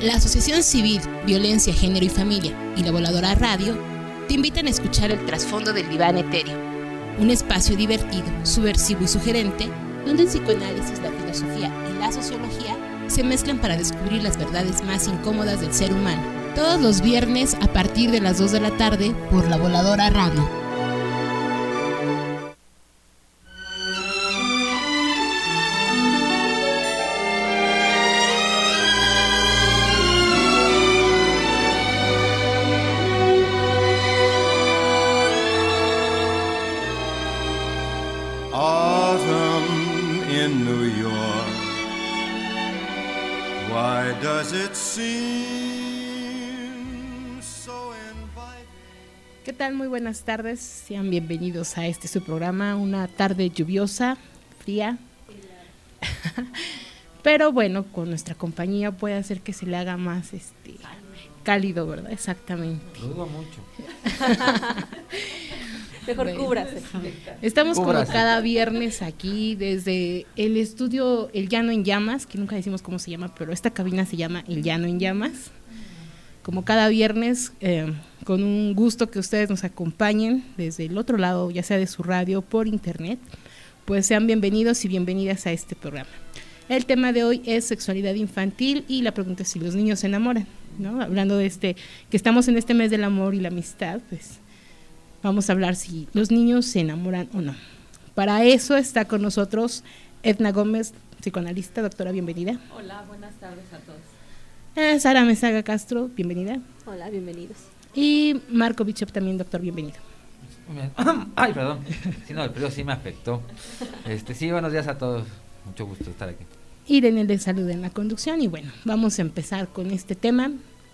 La Asociación Civil Violencia, Género y Familia y la Voladora Radio te invitan a escuchar el trasfondo del diván etéreo, un espacio divertido, subversivo y sugerente, donde el psicoanálisis, la filosofía y la sociología se mezclan para descubrir las verdades más incómodas del ser humano. Todos los viernes a partir de las 2 de la tarde por la Voladora Radio. ¿Qué tal? Muy buenas tardes, sean bienvenidos a su programa, una tarde lluviosa, fría, pero bueno, con nuestra compañía puede hacer que se le haga más cálido, ¿verdad? Exactamente. Lo dudo mucho. Mejor cúbrase. Estamos como cada viernes aquí desde el estudio El Llano en Llamas, que nunca decimos cómo se llama, pero esta cabina se llama El Llano en Llamas. Como cada viernes, con un gusto que ustedes nos acompañen desde el otro lado, ya sea de su radio o por internet, pues sean bienvenidos y bienvenidas a este programa. El tema de hoy es sexualidad infantil y la pregunta es si los niños se enamoran, ¿no? Hablando de que estamos en este mes del amor y la amistad, pues vamos a hablar si los niños se enamoran o no. Para eso está con nosotros Edna Gómez, psicoanalista. Doctora, bienvenida. Hola, buenas tardes a todos. Sara Mesaga Castro, bienvenida. Hola, bienvenidos. Y Marco Bishop también, doctor, bienvenido. Ay, perdón. Sí, no, el frío sí me afectó. Sí, buenos días a todos. Mucho gusto estar aquí. Irene de Salud en la conducción y bueno, vamos a empezar con este tema.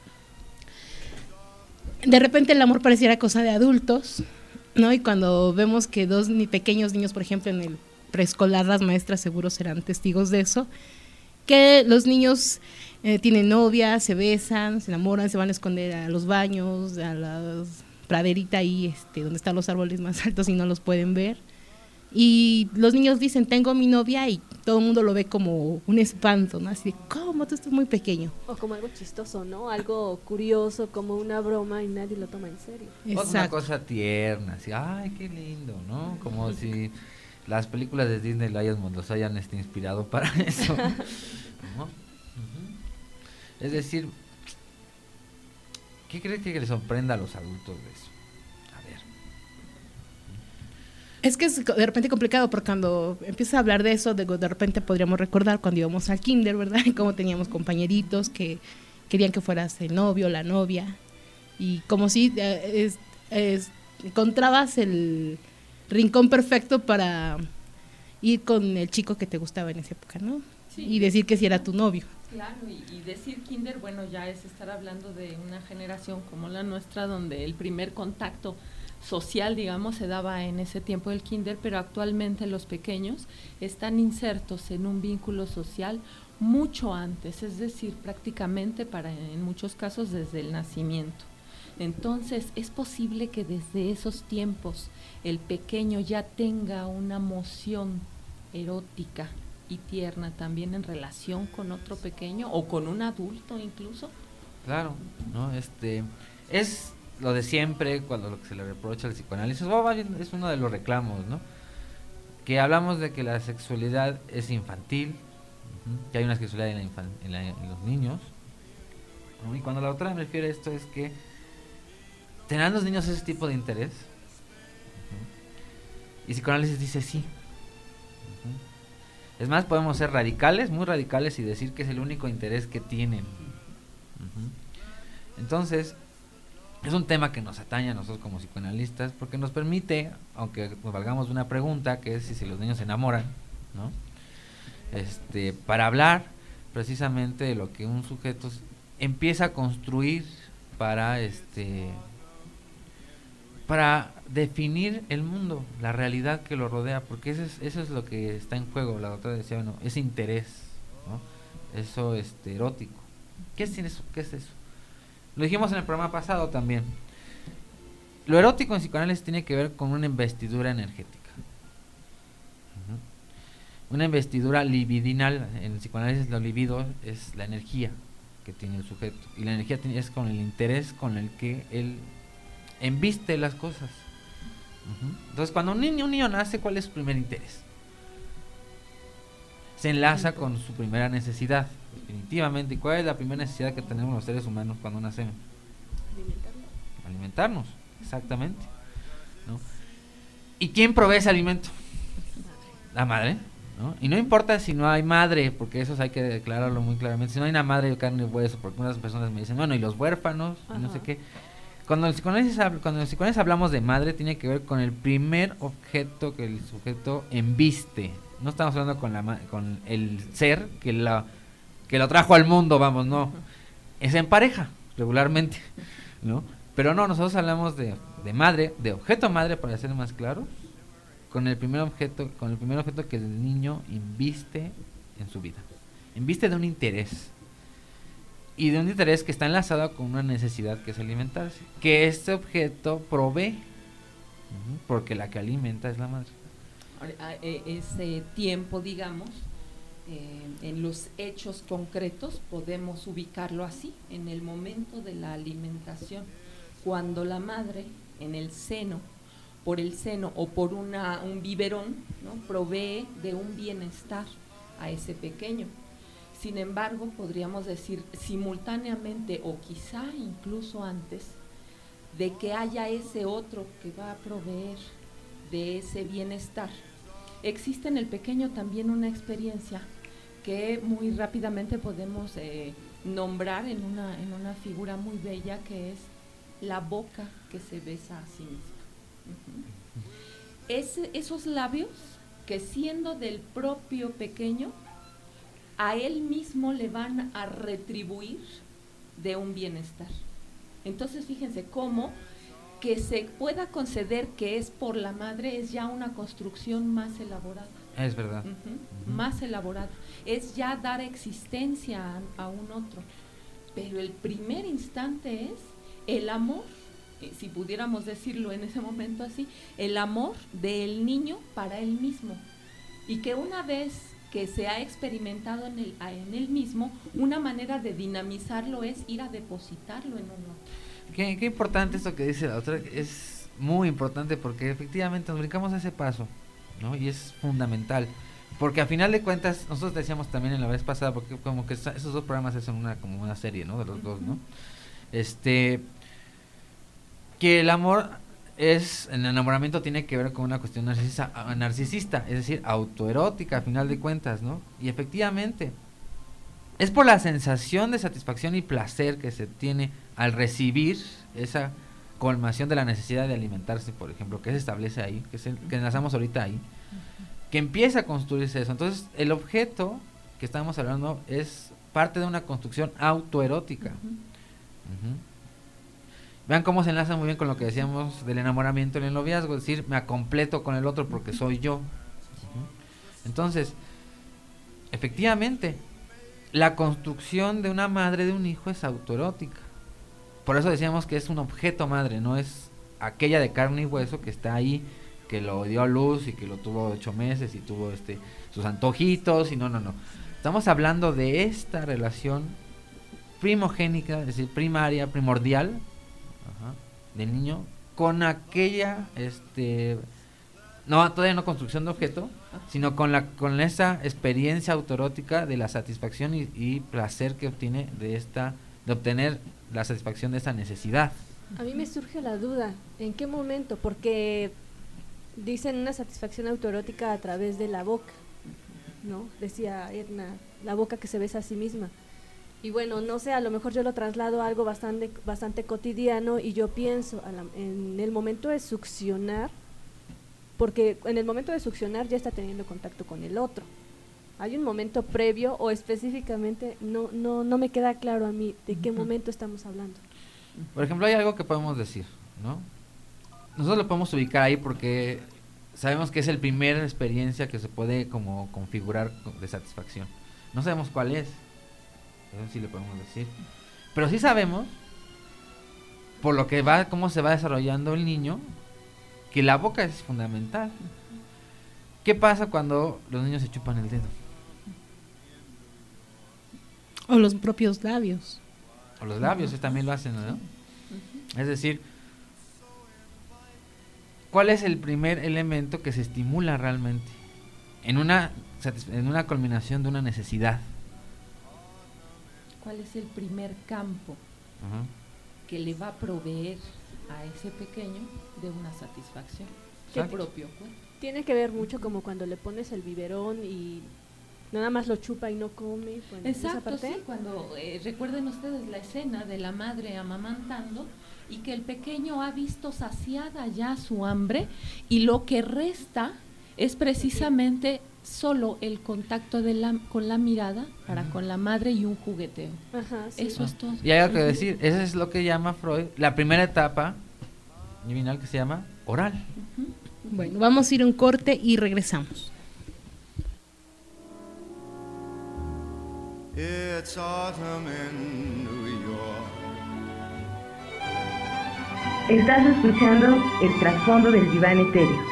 De repente el amor pareciera cosa de adultos, ¿no? Y cuando vemos que dos pequeños niños, por ejemplo, en el preescolar, las maestras seguro serán testigos de eso, que los niños tienen novia, se besan, se enamoran, se van a esconder a los baños, a la praderita ahí, donde están los árboles más altos y no los pueden ver. Y los niños dicen, tengo mi novia, y todo el mundo lo ve como un espanto, ¿no? Así de, ¿cómo? Tú estás muy pequeño. O como algo chistoso, ¿no? Algo curioso, como una broma y nadie lo toma en serio. O una cosa tierna, así, ay, qué lindo, ¿no? Como si las películas de Disney los hayan inspirado para eso, ¿no? Es decir, ¿qué crees que les sorprenda a los adultos de eso? A ver. Es que es de repente complicado, porque cuando empiezas a hablar de eso, de repente podríamos recordar cuando íbamos al kinder, ¿verdad? Cómo teníamos compañeritos que querían que fueras el novio, la novia, y como si encontrabas el rincón perfecto para ir con el chico que te gustaba en esa época, ¿no? Sí. Y decir que sí era tu novio. Claro, y decir kinder, bueno, ya es estar hablando de una generación como la nuestra, donde el primer contacto social, digamos, se daba en ese tiempo del kinder, pero actualmente los pequeños están insertos en un vínculo social mucho antes, es decir, prácticamente en muchos casos desde el nacimiento. Entonces, es posible que desde esos tiempos el pequeño ya tenga una moción erótica y tierna también en relación con otro pequeño o con un adulto incluso. Claro, ¿no? Es lo de siempre, cuando lo que se le reprocha al psicoanálisis, es uno de los reclamos, ¿no? Que hablamos de que la sexualidad es infantil, que hay una sexualidad en los niños, ¿no? Y cuando la autora me refiere a esto es que ¿tendrán los niños ese tipo de interés? Y psicoanálisis dice sí. Es más, podemos ser radicales, muy radicales, y decir que es el único interés que tienen. Entonces, es un tema que nos atañe a nosotros como psicoanalistas, porque nos permite, aunque nos valgamos de una pregunta, que es si los niños se enamoran, ¿no? Para hablar precisamente de lo que un sujeto empieza a construir para definir el mundo, la realidad que lo rodea, porque eso es lo que está en juego. La doctora decía, bueno, ese interés, ¿no? Eso erótico. ¿Qué es eso? ¿Qué es eso? Lo dijimos en el programa pasado también. Lo erótico en psicoanálisis tiene que ver con una investidura energética. Una investidura libidinal. En psicoanálisis lo libido es la energía, que tiene el sujeto. Y la energía es con el interés con el que él embiste las cosas. Entonces, cuando un niño nace, ¿cuál es su primer interés? Se enlaza con su primera necesidad, definitivamente. ¿Y cuál es la primera necesidad que tenemos los seres humanos cuando nacemos? Alimentarnos, exactamente, ¿no? ¿Y quién provee ese alimento? La madre, ¿no? Y no importa si no hay madre, porque eso hay que declararlo muy claramente. Si no hay una madre de carne y hueso, porque unas personas me dicen, bueno, y los huérfanos, y no sé qué. Cuando en el psicoanálisis hablamos de madre, tiene que ver con el primer objeto que el sujeto embiste. No estamos hablando con el ser que lo trajo al mundo, vamos, no. Es en pareja, regularmente, ¿no? Pero no, nosotros hablamos de madre, de objeto madre, para ser más claro, con el primer objeto que el niño inviste en su vida. Inviste de un interés. Y de un interés que está enlazado con una necesidad que es alimentarse. Que este objeto provee. Porque la que alimenta es la madre. Ese tiempo, digamos, en los hechos concretos podemos ubicarlo así, en el momento de la alimentación, cuando la madre en el seno, por el seno o por un biberón, ¿no?, provee de un bienestar a ese pequeño. Sin embargo, podríamos decir simultáneamente o quizá incluso antes de que haya ese otro que va a proveer de ese bienestar, existe en el pequeño también una experiencia que muy rápidamente podemos nombrar en una figura muy bella, que es la boca que se besa a sí misma. Esos labios que, siendo del propio pequeño, a él mismo le van a retribuir de un bienestar. Entonces, fíjense cómo que se pueda conceder que es por la madre es ya una construcción más elaborada. Es verdad. Más elaborada. Es ya dar existencia a un otro. Pero el primer instante es el amor, si pudiéramos decirlo en ese momento así, el amor del niño para él mismo. Y que una vez que se ha experimentado en él mismo, una manera de dinamizarlo es ir a depositarlo en un otro. Qué importante esto que dice la otra, es muy importante porque efectivamente nos brincamos a ese paso, ¿no? Y es fundamental, porque a final de cuentas, nosotros decíamos también en la vez pasada, porque como que esos dos programas son como una serie, ¿no? De los dos, ¿no? Que el amor el enamoramiento tiene que ver con una cuestión narcisista, es decir, autoerótica a final de cuentas, ¿no? Y efectivamente, es por la sensación de satisfacción y placer que se tiene al recibir esa colmación de la necesidad de alimentarse, por ejemplo, que se establece ahí, que enlazamos ahorita ahí, que empieza a construirse eso. Entonces, el objeto que estamos hablando es parte de una construcción autoerótica. Vean cómo se enlaza muy bien con lo que decíamos del enamoramiento en el noviazgo, es decir, me completo con el otro porque soy yo. Entonces, efectivamente, la construcción de una madre de un hijo es autoerótica. Por eso decíamos que es un objeto madre, no es aquella de carne y hueso que está ahí, que lo dio a luz y que lo tuvo 8 meses y tuvo sus antojitos y no. Estamos hablando de esta relación primogénica, es decir, primaria, primordial, del niño con aquella todavía no construcción de objeto, sino con esa experiencia autoerótica de la satisfacción y placer que obtiene de obtener la satisfacción de esa necesidad. A mí me surge la duda, ¿en qué momento? Porque dicen una satisfacción autoerótica a través de la boca, ¿no? Decía Edna, la boca que se besa a sí misma. Y bueno, no sé, a lo mejor yo lo traslado a algo bastante cotidiano y yo pienso en el momento de succionar, porque en el momento de succionar ya está teniendo contacto con el otro. ¿Hay un momento previo o específicamente no me queda claro a mí de qué momento estamos hablando? Por ejemplo, hay algo que podemos decir, ¿no? Nosotros lo podemos ubicar ahí porque sabemos que es la primera experiencia que se puede como configurar de satisfacción. No sabemos cuál es. Eso sí le podemos decir. Pero sí sabemos, por lo que cómo se va desarrollando el niño, que la boca es fundamental. ¿Qué pasa cuando los niños se chupan el dedo? O los propios labios. O los labios también lo hacen, ¿no? Es decir, ¿cuál es el primer elemento que se estimula realmente en una culminación de una necesidad? ¿Cuál es el primer campo que le va a proveer a ese pequeño de una satisfacción? Su propio cuerpo. Tiene que ver mucho como cuando le pones el biberón y nada más lo chupa y no come. Bueno, exacto, sí, cuando recuerden ustedes la escena de la madre amamantando y que el pequeño ha visto saciada ya su hambre y lo que resta es precisamente solo el contacto con la mirada para con la madre y un jugueteo. Ajá, sí. Eso es todo. Y hay algo que decir, eso es lo que llama Freud la primera etapa liminal, que se llama oral. Bueno, vamos a ir a un corte y regresamos. It's autumn in New York. Estás escuchando el trasfondo del diván etéreo.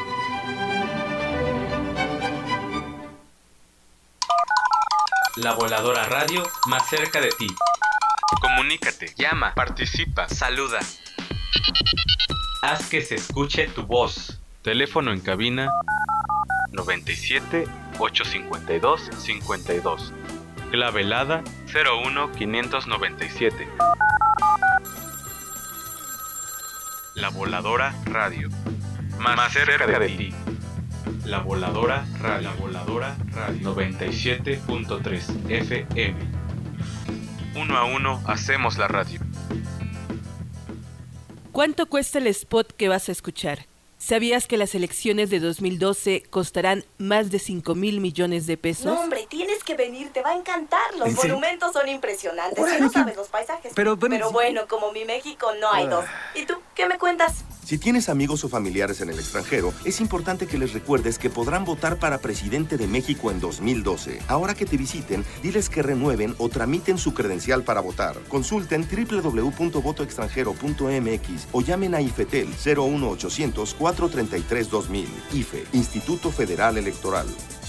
La Voladora Radio, más cerca de ti. Comunícate, llama, participa, saluda. Haz que se escuche tu voz. Teléfono en cabina 97 852 52. Clave helada 01597. La Voladora Radio, más cerca de ti. La Voladora Radio, 97.3 FM. 1 a 1 hacemos la radio. ¿Cuánto cuesta el spot que vas a escuchar? ¿Sabías que las elecciones de 2012 costarán más de 5,000 millones de pesos? No, hombre, tienes que venir, te va a encantar. Los monumentos son impresionantes. Órale, No sabes los paisajes. Pero bueno, como mi México no hay dos. ¿Y tú, qué me cuentas? Si tienes amigos o familiares en el extranjero, es importante que les recuerdes que podrán votar para presidente de México en 2012. Ahora que te visiten, diles que renueven o tramiten su credencial para votar. Consulten www.votoextranjero.mx o llamen a IFETEL 01800 433 2000. IFE, Instituto Federal Electoral.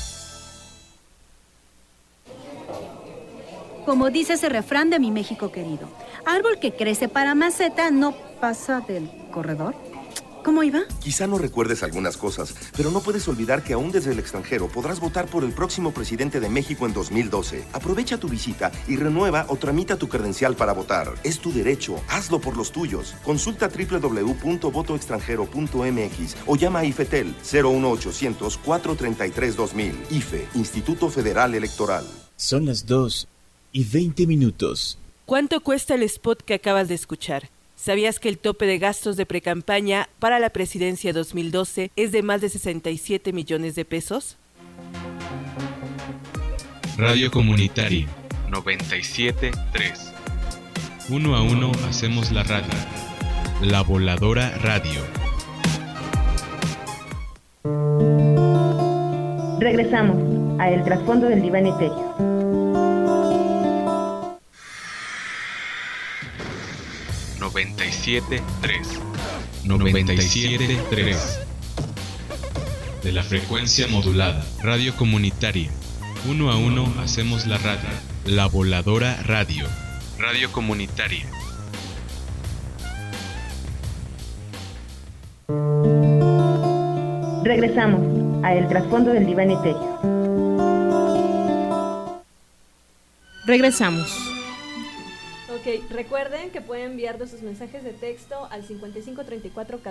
Como dice ese refrán de mi México querido, árbol que crece para maceta no pasa del corredor. ¿Cómo iba? Quizá no recuerdes algunas cosas, pero no puedes olvidar que aún desde el extranjero podrás votar por el próximo presidente de México en 2012. Aprovecha tu visita y renueva o tramita tu credencial para votar. Es tu derecho, hazlo por los tuyos. Consulta www.votoextranjero.mx o llama a IFETEL 01800 433 2000. IFE, Instituto Federal Electoral. Son las 2:20. ¿Cuánto cuesta el spot que acabas de escuchar? ¿Sabías que el tope de gastos de precampaña para la presidencia 2012 es de más de 67 millones de pesos? Radio Comunitaria 97.3. 1 a 1 hacemos la radio. La Voladora Radio. Regresamos a El Trasfondo del Diván Etéreo. De la frecuencia modulada. Radio Comunitaria. 1 a 1 hacemos la radio. La Voladora Radio. Radio Comunitaria. Regresamos a El Trasfondo del Diván Etéreo. Regresamos. Ok, recuerden que pueden enviarnos sus mensajes de texto al 55 34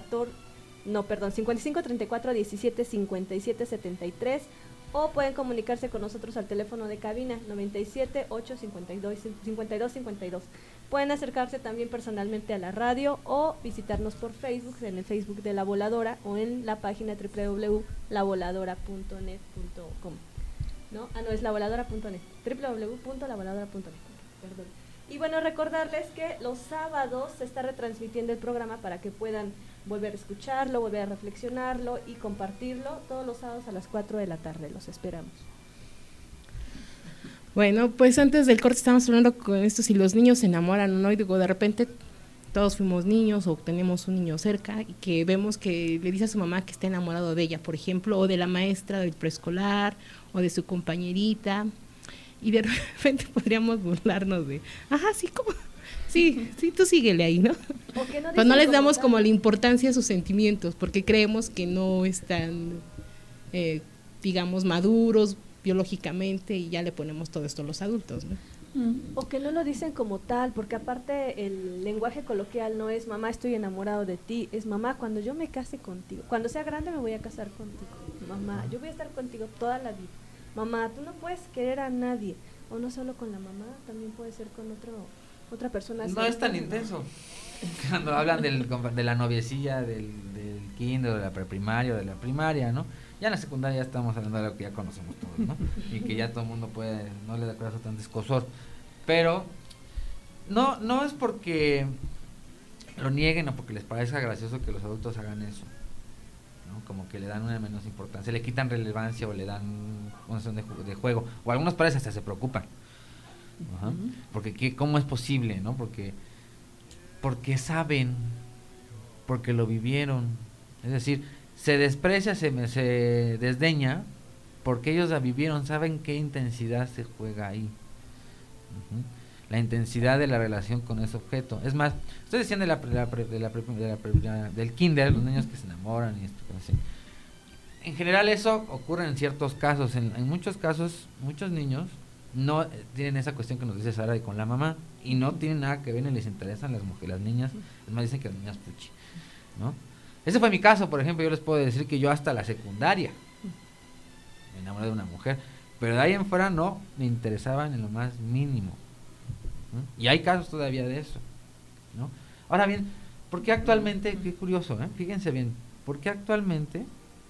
17 57 73 o pueden comunicarse con nosotros al teléfono de cabina 97 852 52 52. Pueden acercarse también personalmente a la radio o visitarnos por Facebook, en el Facebook de La Voladora o en la página www.lavoladora.net.com. No, es lavoladora.net, www.lavoladora.net. Perdón. Y bueno, recordarles que los sábados se está retransmitiendo el programa para que puedan volver a escucharlo, volver a reflexionarlo y compartirlo todos los sábados a las 4 de la tarde. Los esperamos. Bueno, pues antes del corte estábamos hablando con esto, si los niños se enamoran, ¿no? Y digo, de repente todos fuimos niños o tenemos un niño cerca y que vemos que le dice a su mamá que está enamorado de ella, por ejemplo, o de la maestra del preescolar o de su compañerita. y de repente podríamos burlarnos de, ajá, sí, ¿cómo? Sí, tú síguele ahí, ¿no? Pero no les damos como la importancia a sus sentimientos, porque creemos que no están, digamos, maduros biológicamente, y ya le ponemos todo esto a los adultos, ¿no? O que no lo dicen como tal, porque aparte el lenguaje coloquial no es mamá, estoy enamorado de ti, es mamá, cuando yo me case contigo, cuando sea grande me voy a casar contigo, mamá, yo voy a estar contigo toda la vida, mamá, tú no puedes querer a nadie, o no solo con la mamá, también puede ser con otra persona. No es tan intenso. Cuando hablan de la noviecilla, del kinder, de la preprimaria, de la primaria, ¿no? Ya en la secundaria ya estamos hablando de lo que ya conocemos todos, ¿no? Y que ya todo el mundo no le da corazón tan escosor. Pero no es porque lo nieguen o porque les parezca gracioso que los adultos hagan eso, ¿no? Como que le dan una menos importancia, le quitan relevancia o le dan una sesión de juego. O algunos padres hasta se preocupan. Ajá. Porque ¿cómo es posible, no? Porque saben, porque lo vivieron. Es decir, se desprecia, se desdeña, porque ellos la vivieron, saben qué intensidad se juega ahí. La intensidad de la relación con ese objeto. Es más, ustedes decían del kinder, los niños que se enamoran y esto, así. En general eso ocurre en ciertos casos. En muchos casos, muchos niños no tienen esa cuestión que nos dice Sara de con la mamá, y no tienen nada que ver, ni les interesan las mujeres, las niñas, es más, dicen que las niñas puchi, ¿no? Ese fue mi caso, por ejemplo. Yo les puedo decir que yo hasta la secundaria me enamoré de una mujer, pero de ahí en fuera no me interesaban en lo más mínimo, ¿no? Y hay casos todavía de eso, ¿no? Ahora bien, ¿por qué actualmente, qué curioso, fíjense bien, ¿por qué actualmente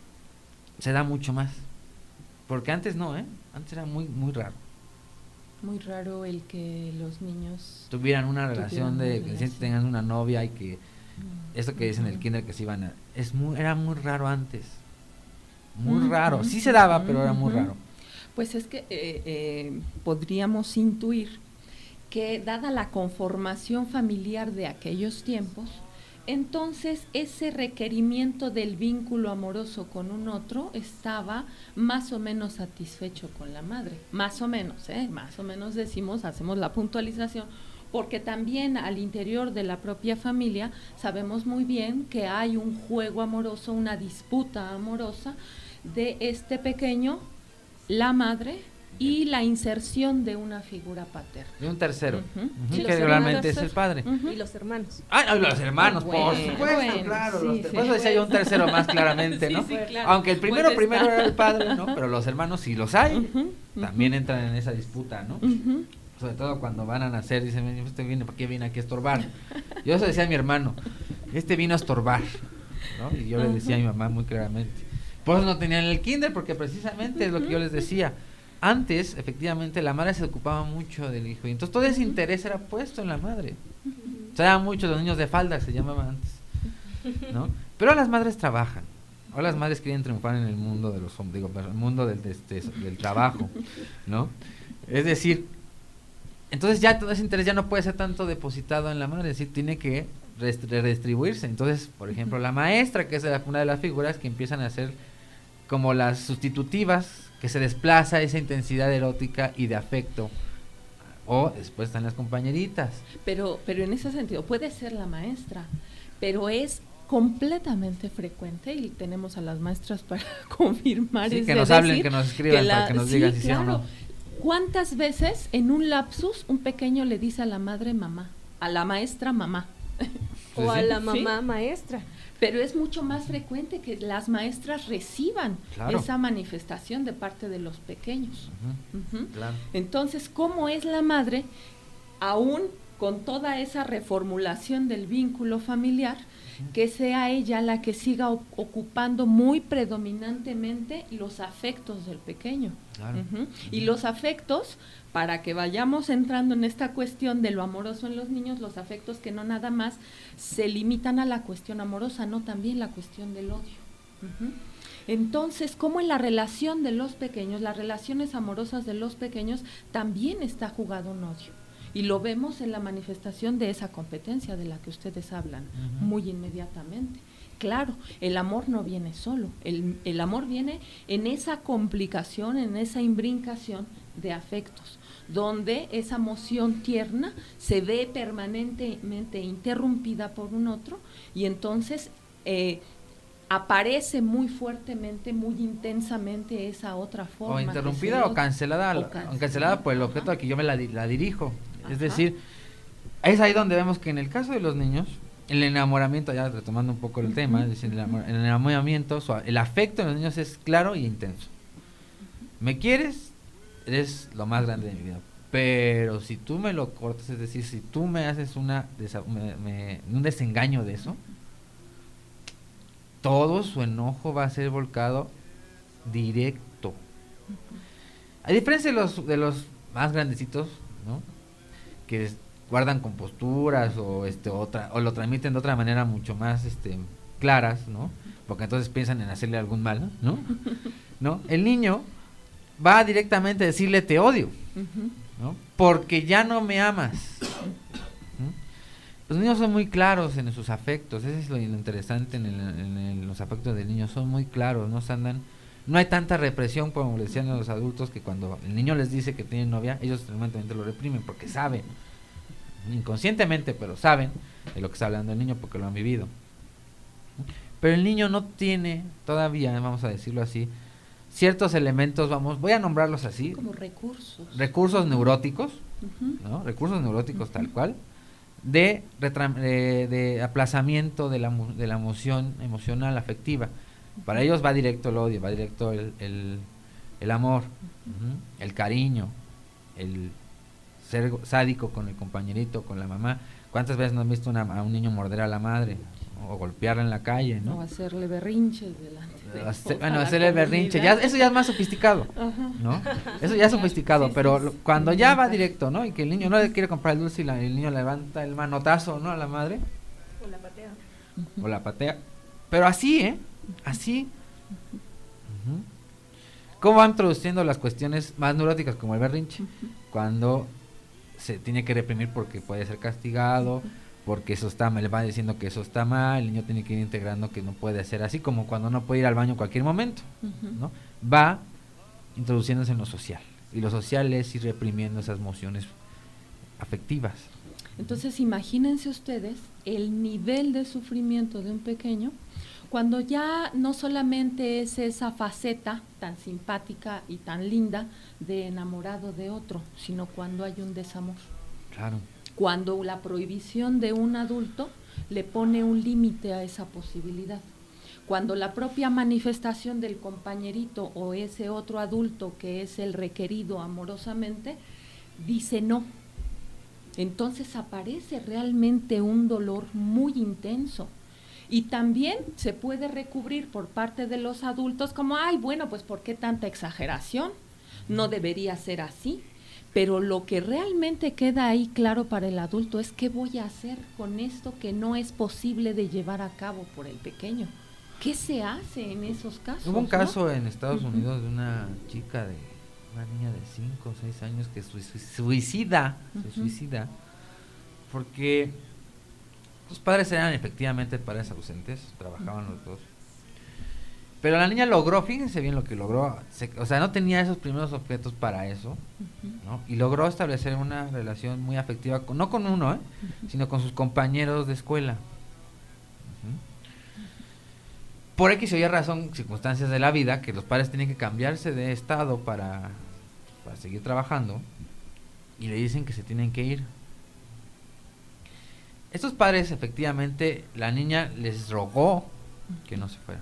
se da mucho más? Porque antes no, antes era muy, muy raro. Muy raro el que los niños tuvieran una relación que tengan una novia y que eso que dicen en el kinder que se iban era muy raro antes. Muy raro. Sí se daba, pero era muy raro. Pues es que podríamos intuir que dada la conformación familiar de aquellos tiempos, entonces ese requerimiento del vínculo amoroso con un otro estaba más o menos satisfecho con la madre, más o menos decimos, hacemos la puntualización, porque también al interior de la propia familia sabemos muy bien que hay un juego amoroso, una disputa amorosa de este pequeño, la madre, y la inserción de una figura paterna. De un tercero, que regularmente es el padre. Y los hermanos. Los hermanos, por supuesto, claro. Por eso decía yo un tercero más claramente, ¿no? Sí, claro. Aunque el primero era el padre, ¿no? Pero los hermanos, si los hay, también entran en esa disputa, ¿no? Sobre todo cuando van a nacer, dicen, ¿por qué viene aquí a estorbar? Yo eso decía a mi hermano, vino a estorbar, ¿no? Y yo le decía a mi mamá muy claramente. Por eso no tenían el kinder, porque precisamente es lo que yo les decía. Antes, efectivamente, la madre se ocupaba mucho del hijo, y entonces todo ese interés era puesto en la madre. Se daban mucho los niños de falda, se llamaban antes, ¿no? Pero las madres trabajan. Ahora las madres quieren triunfar en el mundo de el mundo del trabajo, ¿no? Es decir, entonces ya todo ese interés ya no puede ser tanto depositado en la madre, es decir, tiene que redistribuirse. Entonces, por ejemplo, la maestra, que es una de las figuras que empiezan a ser como las sustitutivas, que se desplaza esa intensidad erótica y de afecto, o después están las compañeritas. Pero en ese sentido puede ser la maestra, pero es completamente frecuente, y tenemos a las maestras para confirmar. Sí, que nos hablen, que nos escriban, para que nos digan si sí o no. ¿Cuántas veces en un lapsus un pequeño le dice a la madre mamá, a la maestra mamá? O a la mamá maestra. Pero es mucho más frecuente que las maestras reciban esa manifestación de parte de los pequeños. Claro. Entonces, ¿cómo es la madre, aún con toda esa reformulación del vínculo familiar, que sea ella la que siga ocupando muy predominantemente los afectos del pequeño? Claro. Y los afectos, para que vayamos entrando en esta cuestión de lo amoroso en los niños, los afectos que no nada más se limitan a la cuestión amorosa, no también la cuestión del odio. Entonces, como en la relación de los pequeños, las relaciones amorosas de los pequeños, también está jugado un odio. Y lo vemos en la manifestación de esa competencia de la que ustedes hablan, muy inmediatamente. Claro, el amor no viene solo, el amor viene en esa complicación, en esa imbrincación de afectos. donde esa emoción tierna se ve permanentemente interrumpida por un otro y entonces aparece muy fuertemente, muy intensamente esa otra forma. O interrumpida o cancelada, cancelada por el objeto al que yo me la dirijo. Ajá. Es decir, es ahí donde vemos que en el caso de los niños, el enamoramiento, ya retomando un poco el tema, es decir, el enamoramiento, el afecto en los niños es claro y intenso. ¿Me quieres? Eres lo más grande de mi vida. Pero si tú me lo cortas, es decir, si tú me haces un desengaño de eso, todo su enojo va a ser volcado directo. A diferencia de los más grandecitos, ¿no? Que guardan composturas o lo transmiten de otra manera mucho más claras, ¿no? Porque entonces piensan en hacerle algún mal, ¿no? ¿No? El niño va directamente a decirle te odio, ¿no? Porque ya no me amas. Los niños son muy claros en sus afectos, eso es lo interesante en los afectos del niño, son muy claros, no hay tanta represión como le decían a los adultos, que cuando el niño les dice que tiene novia, ellos realmente lo reprimen porque saben, inconscientemente, pero saben de lo que está hablando el niño porque lo han vivido. Pero el niño no tiene todavía, vamos a decirlo así, ciertos elementos, voy a nombrarlos así, como recursos neuróticos, ¿no? Recursos neuróticos tal cual, de aplazamiento de la emoción emocional afectiva. Para ellos va directo el odio, va directo el amor, el cariño, el ser sádico con el compañerito, con la mamá. ¿Cuántas veces no has visto a un niño morder a la madre o golpearla en la calle, ¿no? O hacerle berrinches delante de hacerle berrinche, eso ya es más sofisticado, ¿no? Eso ya es sofisticado, sí, pero cuando ya va directo, ¿no? Y que el niño no le quiere comprar el dulce y el niño levanta el manotazo, ¿no? A la madre. O la patea. Pero así, así. ¿Cómo va introduciendo las cuestiones más neuróticas como el berrinche? Cuando se tiene que reprimir porque puede ser castigado, porque eso está mal, le va diciendo que eso está mal, el niño tiene que ir integrando que no puede ser así, como cuando no puede ir al baño en cualquier momento, ¿no? Va introduciéndose en lo social, y lo social es ir reprimiendo esas emociones afectivas. Entonces imagínense ustedes el nivel de sufrimiento de un pequeño cuando ya no solamente es esa faceta tan simpática y tan linda de enamorado de otro, sino cuando hay un desamor. Claro. Cuando la prohibición de un adulto le pone un límite a esa posibilidad. Cuando la propia manifestación del compañerito o ese otro adulto que es el requerido amorosamente dice no. Entonces aparece realmente un dolor muy intenso. Y también se puede recubrir por parte de los adultos como, ay, bueno, pues ¿por qué tanta exageración? No debería ser así. Pero lo que realmente queda ahí claro para el adulto es qué voy a hacer con esto que no es posible de llevar a cabo por el pequeño. ¿Qué se hace en esos casos? Hubo un caso en Estados Unidos de una chica, una niña de 5 o 6 años que se suicida porque sus padres eran efectivamente padres ausentes, trabajaban los dos. Pero la niña logró, fíjense bien lo que logró, no tenía esos primeros objetos para eso, ¿no? Y logró establecer una relación muy afectiva, no con uno, sino con sus compañeros de escuela. Por X o Y razón, circunstancias de la vida, que los padres tienen que cambiarse de estado para seguir trabajando, y le dicen que se tienen que ir. Estos padres, efectivamente, la niña les rogó que no se fuera.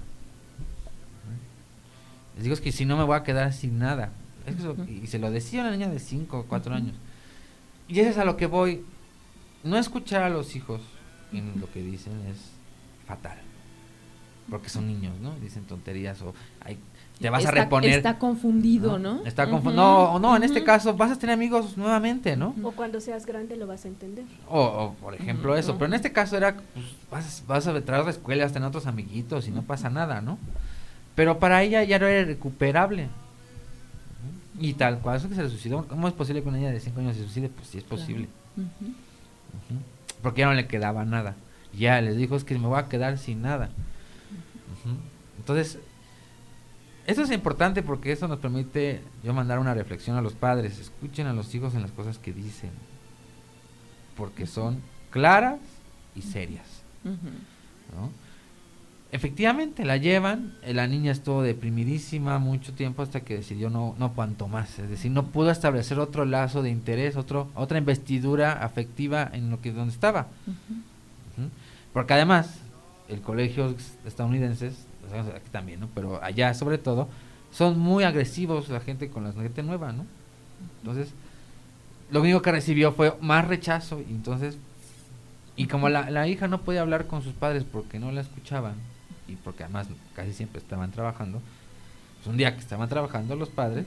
Les digo, es que si no me voy a quedar sin nada. Y se lo decía una niña de 5 o 4 años. Y eso es a lo que voy. No escuchar a los hijos en lo que dicen es fatal. Porque son niños, ¿no? Dicen tonterías o te vas a reponer. Está confundido, ¿no? Está confundido. No, en este caso vas a tener amigos nuevamente, ¿no? O cuando seas grande lo vas a entender. O por ejemplo eso. Pero en este caso era, pues, vas a entrar a la escuela, vas a tener otros amiguitos y no pasa nada, ¿no? Pero para ella ya no era recuperable. Y tal cual, eso que se le suicidó. ¿Cómo es posible que una niña de 5 años se suicide? Pues sí es posible. Porque ya no le quedaba nada. Ya les dijo, es que me voy a quedar sin nada. Entonces, Eso es importante porque eso nos permite yo mandar una reflexión a los padres. Escuchen a los hijos en las cosas que dicen, porque son claras y serias, ¿no? Efectivamente la llevan, la niña estuvo deprimidísima mucho tiempo hasta que decidió no aguantó más, es decir, no pudo establecer otro lazo de interés, otra investidura afectiva en donde estaba. Porque además el colegio estadounidenses, aquí también, ¿no? Pero allá sobre todo son muy agresivos la gente con la gente nueva, ¿no? Entonces lo único que recibió fue más rechazo, y como la hija no podía hablar con sus padres porque no la escuchaban, y porque además casi siempre estaban trabajando, pues un día que estaban trabajando los padres,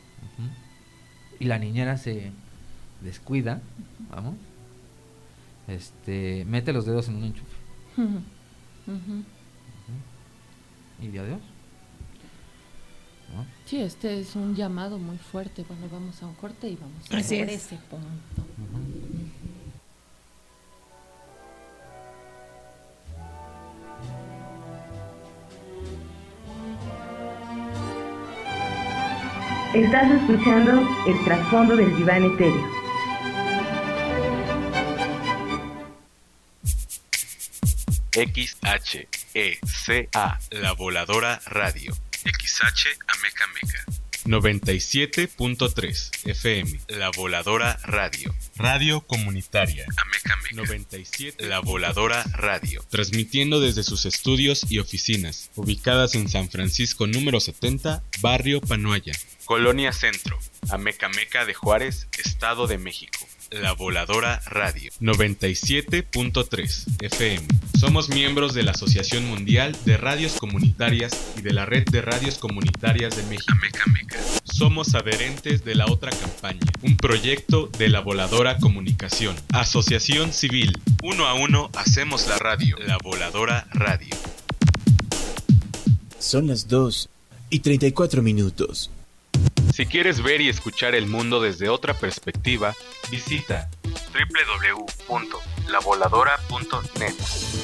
y la niñera se descuida, vamos, mete los dedos en un enchufe. Y adiós, ¿no? Sí, este es un llamado muy fuerte. Bueno, vamos a un corte y vamos a ver ese punto. Estás escuchando el trasfondo del diván etéreo. XHECA, La Voladora Radio. XH Ameca Meca. 97.3 FM, La Voladora Radio. Radio comunitaria. Ameca Meca. 97, La Voladora Radio. Transmitiendo desde sus estudios y oficinas, ubicadas en San Francisco número 70, Barrio Panoaya, Colonia Centro, Ameca Meca de Juárez, Estado de México. La Voladora Radio, 97.3 FM. Somos miembros de la Asociación Mundial de Radios Comunitarias y de la Red de Radios Comunitarias de México. Ameca Meca. Somos adherentes de La Otra Campaña, un proyecto de La Voladora Comunicación. Asociación Civil, 1 a 1 hacemos la radio. La Voladora Radio. Son las 2:34. Si quieres ver y escuchar el mundo desde otra perspectiva, visita www.lavoladora.net.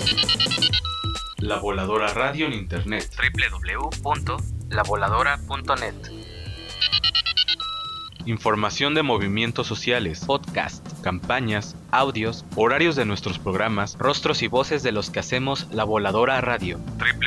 La Voladora Radio en Internet. www.lavoladora.net. Información de movimientos sociales, podcast, campañas, audios, horarios de nuestros programas, rostros y voces de los que hacemos La Voladora Radio.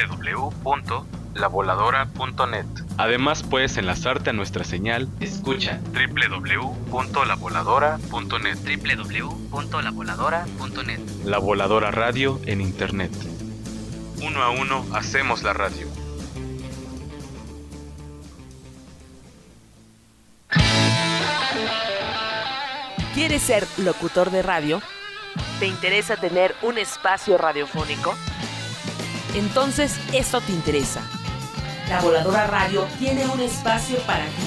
www.lavoladora.net. Además puedes enlazarte a nuestra señal. Escucha www.lavoladora.net. www.lavoladora.net. La Voladora Radio en Internet. 1 a 1 hacemos la radio. ¿Quieres ser locutor de radio? ¿Te interesa tener un espacio radiofónico? Entonces esto te interesa. La Voladora Radio tiene un espacio para ti.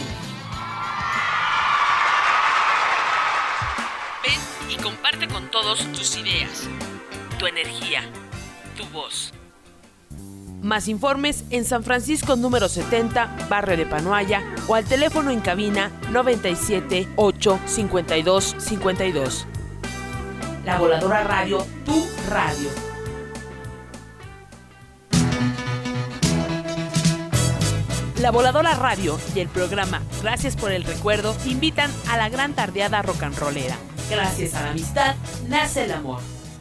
Ven y comparte con todos tus ideas, tu energía, tu voz. Más informes en San Francisco número 70, Barrio de Panoaya, o al teléfono en cabina 97 8 52 52. La Voladora Radio, tu radio. La Voladora Radio y el programa Gracias por el Recuerdo invitan a la gran tardeada rock and rollera. Gracias a la amistad nace el amor.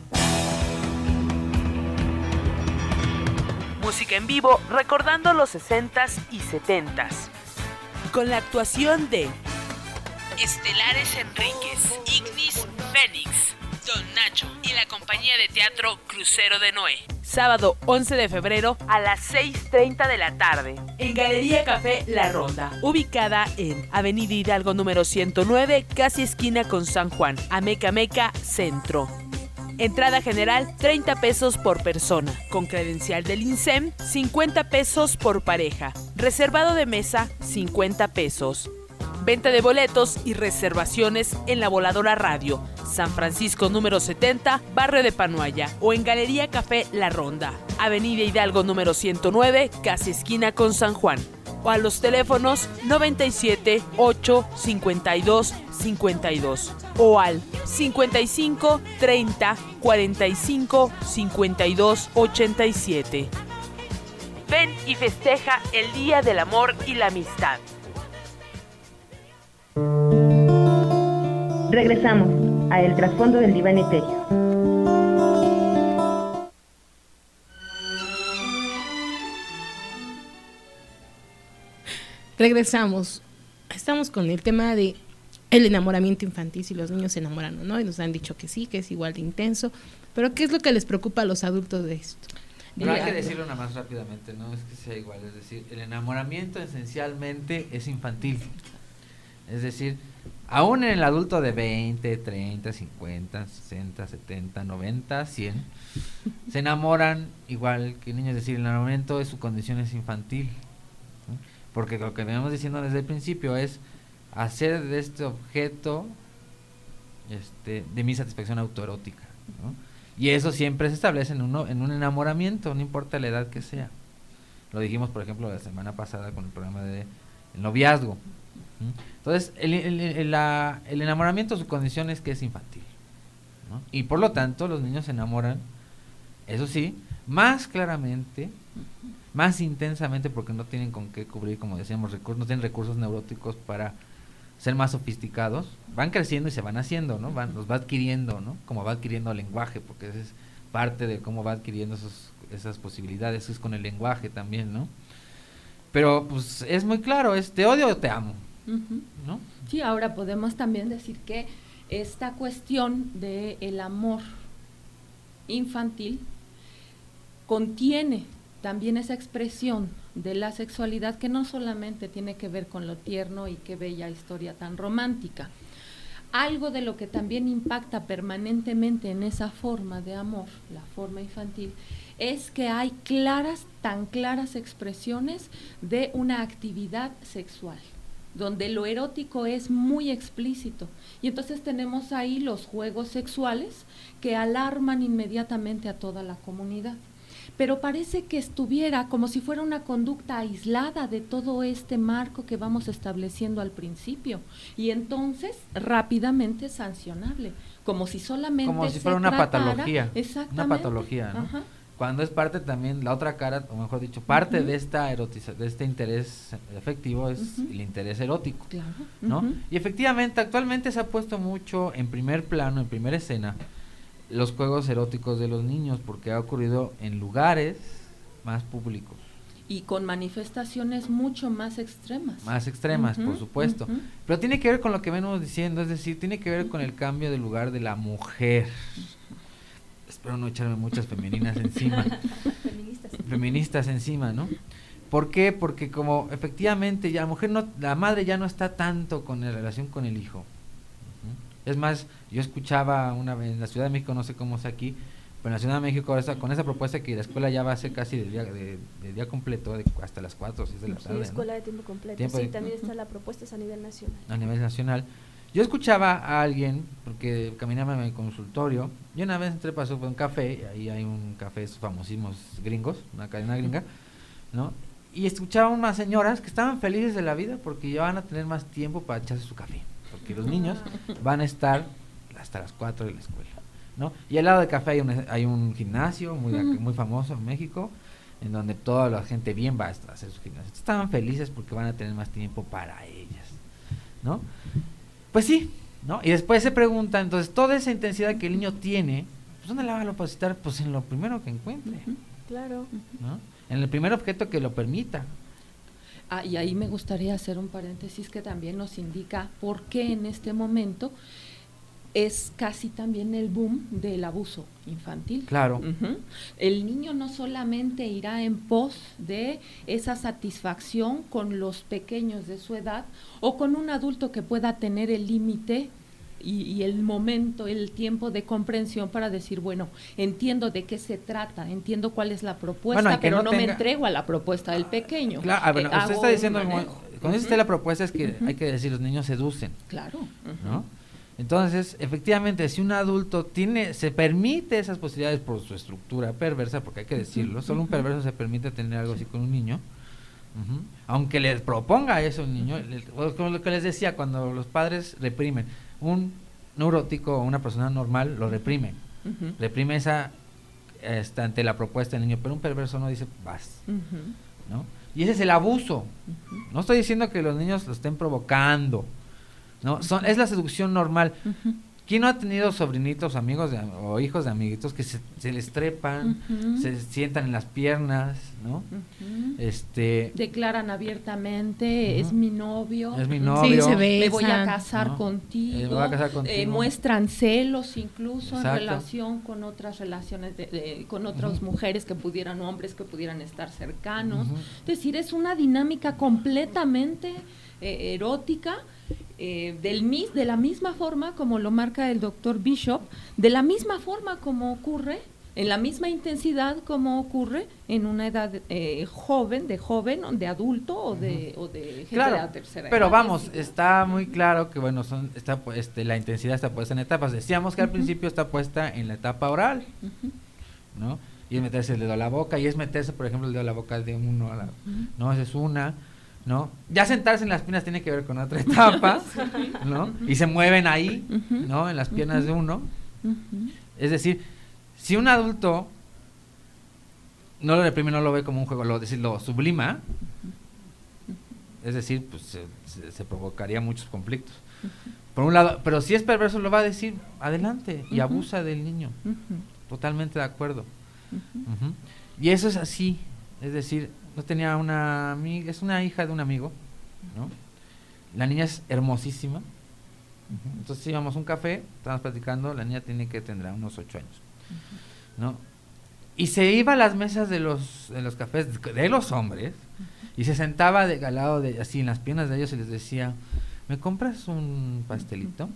Música en vivo recordando los 60s y 70s. Con la actuación de Estelares Enríquez, Ignis Fénix, Don Nacho y la compañía de teatro Crucero de Noé. Sábado 11 de febrero a las 6:30 de la tarde en Galería Café La Ronda, ubicada en Avenida Hidalgo número 109, casi esquina con San Juan, Ameca Meca Centro. Entrada general 30 pesos por persona, con credencial del INSEM 50 pesos por pareja, reservado de mesa 50 pesos. Venta de boletos y reservaciones en La Voladora Radio, San Francisco número 70, Barrio de Panoaya, o en Galería Café La Ronda, Avenida Hidalgo número 109, casi esquina con San Juan, o a los teléfonos 97 8 52 52 o al 55 30 45 52 87. Ven y festeja el Día del Amor y la Amistad. Regresamos a El Trasfondo del Diván Etéreo. Regresamos. Estamos con el tema de el enamoramiento infantil, si los niños se enamoran o no, y nos han dicho que sí, que es igual de intenso. Pero ¿qué es lo que les preocupa a los adultos de esto? Pero hay que decirlo nada más rápidamente, no es que sea igual, es decir, el enamoramiento esencialmente es infantil. Es decir, aún en el adulto de 20, 30, 50, 60, 70, 90, 100, se enamoran igual que niños, es decir, el enamoramiento de su condición es infantil. ¿Sí? Porque lo que venimos diciendo desde el principio es hacer de este objeto de mi satisfacción autoerótica, ¿no? Y eso siempre se establece en un enamoramiento, no importa la edad que sea. Lo dijimos, por ejemplo, la semana pasada con el programa de el noviazgo. Entonces, el enamoramiento, su condición es que es infantil, ¿no? Y por lo tanto, los niños se enamoran, eso sí, más claramente, más intensamente, porque no tienen con qué cubrir, como decíamos, no tienen recursos neuróticos para ser más sofisticados. Van creciendo y se van haciendo, ¿no? Los va adquiriendo, ¿no? Como va adquiriendo el lenguaje, porque esa es parte de cómo va adquiriendo esas posibilidades, es con el lenguaje también, ¿no? Pero pues es muy claro, es te odio o te amo, ¿no? Sí, ahora podemos también decir que esta cuestión de el amor infantil contiene también esa expresión de la sexualidad que no solamente tiene que ver con lo tierno y qué bella historia tan romántica. Algo de lo que también impacta permanentemente en esa forma de amor, la forma infantil, es que hay tan claras expresiones de una actividad sexual, donde lo erótico es muy explícito. Y entonces tenemos ahí los juegos sexuales que alarman inmediatamente a toda la comunidad. Pero parece que estuviera como si fuera una conducta aislada de todo este marco que vamos estableciendo al principio, y entonces rápidamente sancionable, como si solamente como si fuera una patología, exactamente, una patología, ¿no? Ajá. Cuando es parte también, la otra cara, o mejor dicho, parte de de este interés afectivo es el interés erótico, claro, ¿no? Y efectivamente, actualmente se ha puesto mucho en primer plano, en primera escena, los juegos eróticos de los niños, porque ha ocurrido en lugares más públicos. Y con manifestaciones mucho más extremas. Más extremas, por supuesto. Pero tiene que ver con lo que venimos diciendo, es decir, tiene que ver con el cambio de lugar de la mujer. Espero no echarme muchas femeninas encima. Feministas encima, ¿no? ¿Por qué? Porque como efectivamente ya la madre ya no está tanto con la relación con el hijo. Es más, yo escuchaba una vez en la Ciudad de México, no sé cómo es aquí, pero en la Ciudad de México con esa propuesta que la escuela ya va a ser casi de día completo, hasta las 4 o 6 de la tarde. Sí, escuela, ¿no? De tiempo completo. También está la propuesta a nivel nacional. A nivel nacional. Yo escuchaba a alguien, porque caminaba en mi consultorio, y una vez pasó por un café, y ahí hay un café de esos famosísimos gringos, una cadena gringa, ¿no? Y escuchaba a unas señoras que estaban felices de la vida porque ya van a tener más tiempo para echarse su café, porque los niños van a estar hasta las 4 de la escuela, ¿no? Y al lado del café hay un gimnasio muy famoso en México, en donde toda la gente bien va a hacer su gimnasio. Estaban felices porque van a tener más tiempo para ellas, ¿no? Pues sí, ¿no? Y después se pregunta, entonces, toda esa intensidad que el niño tiene, pues ¿dónde la va a depositar? Pues en lo primero que encuentre. Claro. ¿No? En el primer objeto que lo permita. Y ahí me gustaría hacer un paréntesis que también nos indica por qué en este momento es casi también el boom del abuso infantil. Claro. El niño no solamente irá en pos de esa satisfacción con los pequeños de su edad o con un adulto que pueda tener el límite y el momento, el tiempo de comprensión para decir, bueno, entiendo de qué se trata, entiendo cuál es la propuesta, pero no me entrego a la propuesta del pequeño. Claro, bueno, usted está diciendo, cuando dice la propuesta es que hay que decir, los niños seducen. Claro. ¿No? Entonces, efectivamente, si un adulto se permite esas posibilidades por su estructura perversa, porque hay que decirlo, solo un perverso se permite tener algo así con un niño, aunque les proponga eso un niño, como lo que les decía, cuando los padres reprimen, un neurótico o una persona normal lo reprime, reprime ante la propuesta del niño, pero un perverso no dice vas, ¿no? Y ese es el abuso. No estoy diciendo que los niños lo estén provocando, ¿no? Es la seducción normal. ¿Quién no ha tenido sobrinitos, amigos o hijos de amiguitos que se les trepan, se sientan en las piernas, ¿no? Declaran abiertamente, es mi novio, sí, se besan, me voy a casar contigo, muestran celos incluso. Exacto. En relación con otras relaciones, con otras mujeres que pudieran, hombres que pudieran estar cercanos. Es decir, es una dinámica completamente erótica, de la misma forma como lo marca el doctor Bishop, de la misma forma como ocurre, en la misma intensidad como ocurre en una edad joven, de adulto o de gente de la tercera edad. Pero vamos, está muy claro que bueno, la intensidad está puesta en etapas. Decíamos que al principio está puesta en la etapa oral, ¿no? Y es meterse el dedo a la boca, y es meterse, por ejemplo, el dedo a la boca de uno, ¿no? Esa es una, ¿no? Ya sentarse en las piernas tiene que ver con otra etapa, ¿no? Y se mueven ahí, ¿no? En las piernas de uno. Es decir, si un adulto no lo reprime, no lo ve como un juego, lo sublima, es decir, pues se provocaría muchos conflictos. Por un lado, pero si es perverso lo va a decir adelante y abusa del niño. Totalmente de acuerdo. Y eso es así, es decir, no tenía una amiga, es una hija de un amigo, ¿no? La niña es hermosísima. Entonces íbamos a un café, estábamos platicando, la niña tendrá unos 8 años, ¿no? Y se iba a las mesas de los cafés de los hombres y se sentaba al lado de, así en las piernas de ellos, y les decía, ¿me compras un pastelito?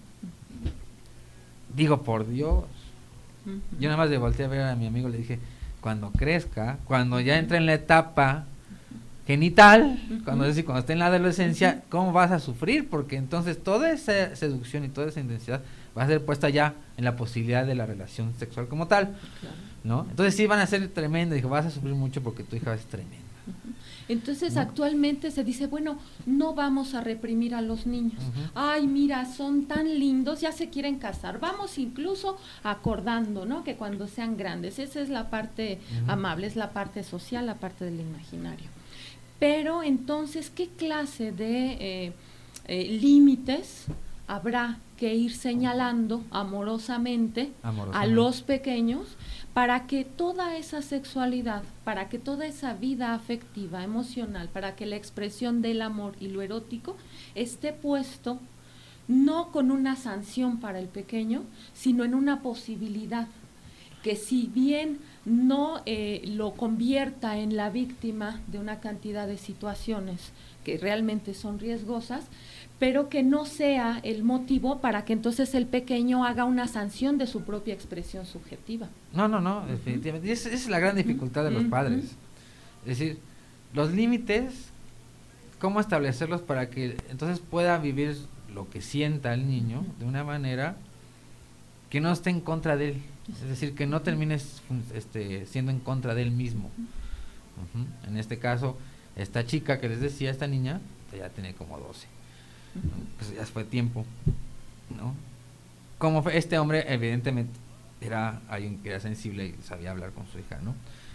Digo, por Dios. Yo nada más le volteé a ver a mi amigo, le dije, cuando crezca, cuando ya entre en la etapa genital, cuando esté en la adolescencia, ¿cómo vas a sufrir? Porque entonces toda esa seducción y toda esa intensidad va a ser puesta ya en la posibilidad de la relación sexual como tal, ¿no? Entonces sí van a ser tremendas, dijo, vas a sufrir mucho porque tu hija es tremenda. Entonces actualmente se dice, bueno, no vamos a reprimir a los niños. Ay, mira, son tan lindos, ya se quieren casar. Vamos incluso acordando, ¿no? Que cuando sean grandes. Esa es la parte amable, es la parte social, la parte del imaginario. Pero entonces, ¿qué clase de límites habrá que ir señalando amorosamente a los pequeños para que toda esa sexualidad, para que toda esa vida afectiva, emocional, para que la expresión del amor y lo erótico esté puesto no con una sanción para el pequeño, sino en una posibilidad que si bien no lo convierta en la víctima de una cantidad de situaciones que realmente son riesgosas, pero que no sea el motivo para que entonces el pequeño haga una sanción de su propia expresión subjetiva. No, definitivamente. Esa es la gran dificultad de los padres. Es decir, los límites, cómo establecerlos para que entonces pueda vivir lo que sienta el niño de una manera que no esté en contra de él. Es decir, que no termines siendo en contra de él mismo. En este caso, esta chica que les decía, esta niña, ya tiene como 12. Pues ya fue tiempo, ¿no? Como fue este hombre, evidentemente era alguien que era sensible y sabía hablar con su hija, ¿no?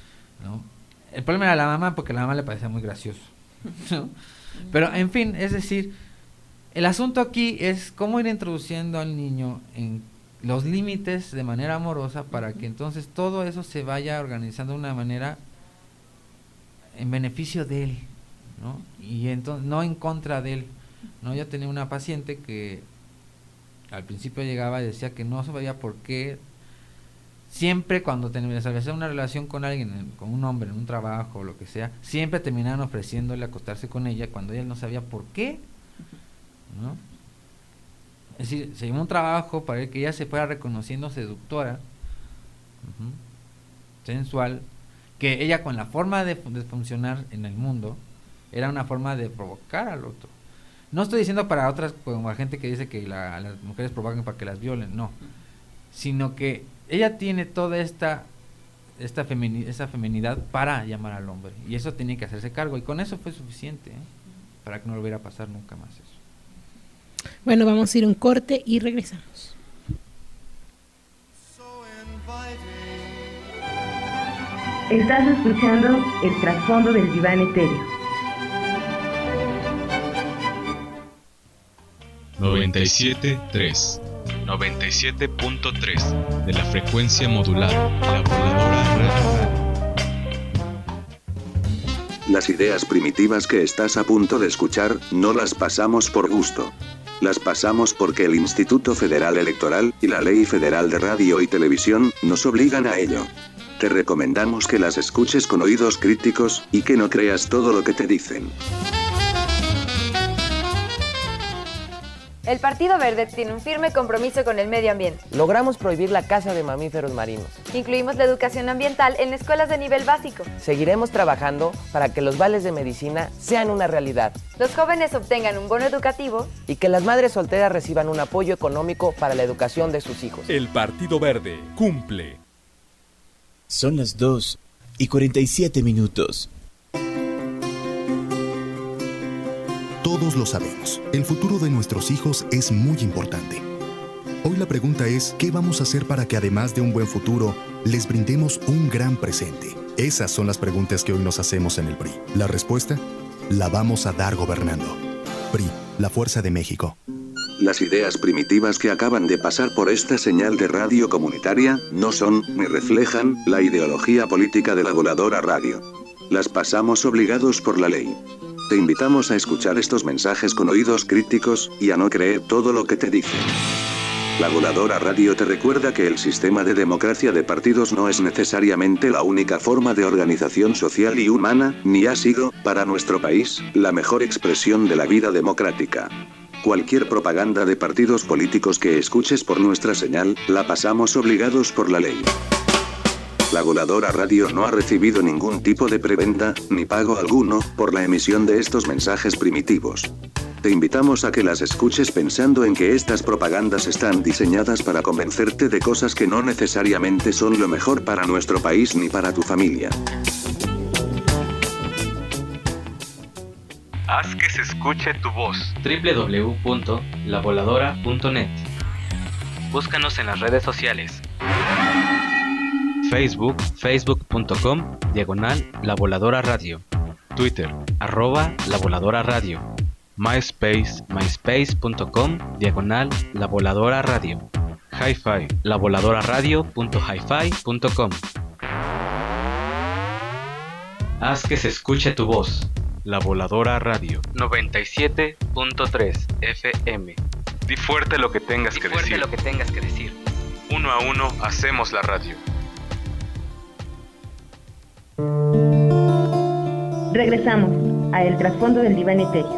El problema era la mamá, porque la mamá le parecía muy gracioso, ¿no? Pero en fin, es decir, el asunto aquí es cómo ir introduciendo al niño en los límites de manera amorosa para que entonces todo eso se vaya organizando de una manera en beneficio de él, ¿no? Y entonces no en contra de él. No, yo tenía una paciente que al principio llegaba y decía que no sabía por qué siempre cuando establecía una relación con alguien, con un hombre en un trabajo o lo que sea, siempre terminaban ofreciéndole acostarse con ella cuando ella no sabía por qué, ¿no? Es decir, se llevó un trabajo para que ella se fuera reconociendo seductora, sensual, que ella con la forma de funcionar en el mundo era una forma de provocar al otro. No estoy diciendo para otras, como la gente que dice que las mujeres provocan para que las violen, no. Sino que ella tiene toda esa feminidad para llamar al hombre. Y eso tenía que hacerse cargo. Y con eso fue suficiente, para que no volviera a pasar nunca más eso. Bueno, vamos a ir a un corte y regresamos. So inviting, Estás escuchando el trasfondo del diván etéreo. 97.3 97.3 de la frecuencia modulada, la voladora radio. Las ideas primitivas que estás a punto de escuchar, no las pasamos por gusto. Las pasamos porque el Instituto Federal Electoral y la Ley Federal de Radio y Televisión nos obligan a ello. Te recomendamos que las escuches con oídos críticos y que no creas todo lo que te dicen. El Partido Verde tiene un firme compromiso con el medio ambiente. Logramos prohibir la caza de mamíferos marinos. Incluimos la educación ambiental en escuelas de nivel básico. Seguiremos trabajando para que los vales de medicina sean una realidad. Los jóvenes obtengan un bono educativo. Y que las madres solteras reciban un apoyo económico para la educación de sus hijos. El Partido Verde cumple. Son las 2:47. Todos lo sabemos, el futuro de nuestros hijos es muy importante. Hoy la pregunta es, ¿qué vamos a hacer para que además de un buen futuro, les brindemos un gran presente? Esas son las preguntas que hoy nos hacemos en el PRI. La respuesta, la vamos a dar gobernando. PRI, la fuerza de México. Las ideas primitivas que acaban de pasar por esta señal de radio comunitaria no son ni reflejan la ideología política de la voladora radio. Las pasamos obligados por la ley. Te invitamos a escuchar estos mensajes con oídos críticos y a no creer todo lo que te dicen. La voladora radio te recuerda que el sistema de democracia de partidos no es necesariamente la única forma de organización social y humana, ni ha sido, para nuestro país, la mejor expresión de la vida democrática. Cualquier propaganda de partidos políticos que escuches por nuestra señal, la pasamos obligados por la ley. La voladora radio no ha recibido ningún tipo de preventa, ni pago alguno, por la emisión de estos mensajes primitivos. Te invitamos a que las escuches pensando en que estas propagandas están diseñadas para convencerte de cosas que no necesariamente son lo mejor para nuestro país ni para tu familia. Haz que se escuche tu voz. www.lavoladora.net. Búscanos en las redes sociales. Facebook, facebook.com/La Voladora Radio. Twitter, @La Voladora Radio. MySpace, myspace.com/La Voladora Radio. Hi-Fi, lavoladoraradio.hifi.com. Haz que se escuche tu voz. La Voladora Radio 97.3 FM. Di fuerte lo que tengas que decir. Uno a uno hacemos la radio. Regresamos a El Trasfondo del Diván Etéreo.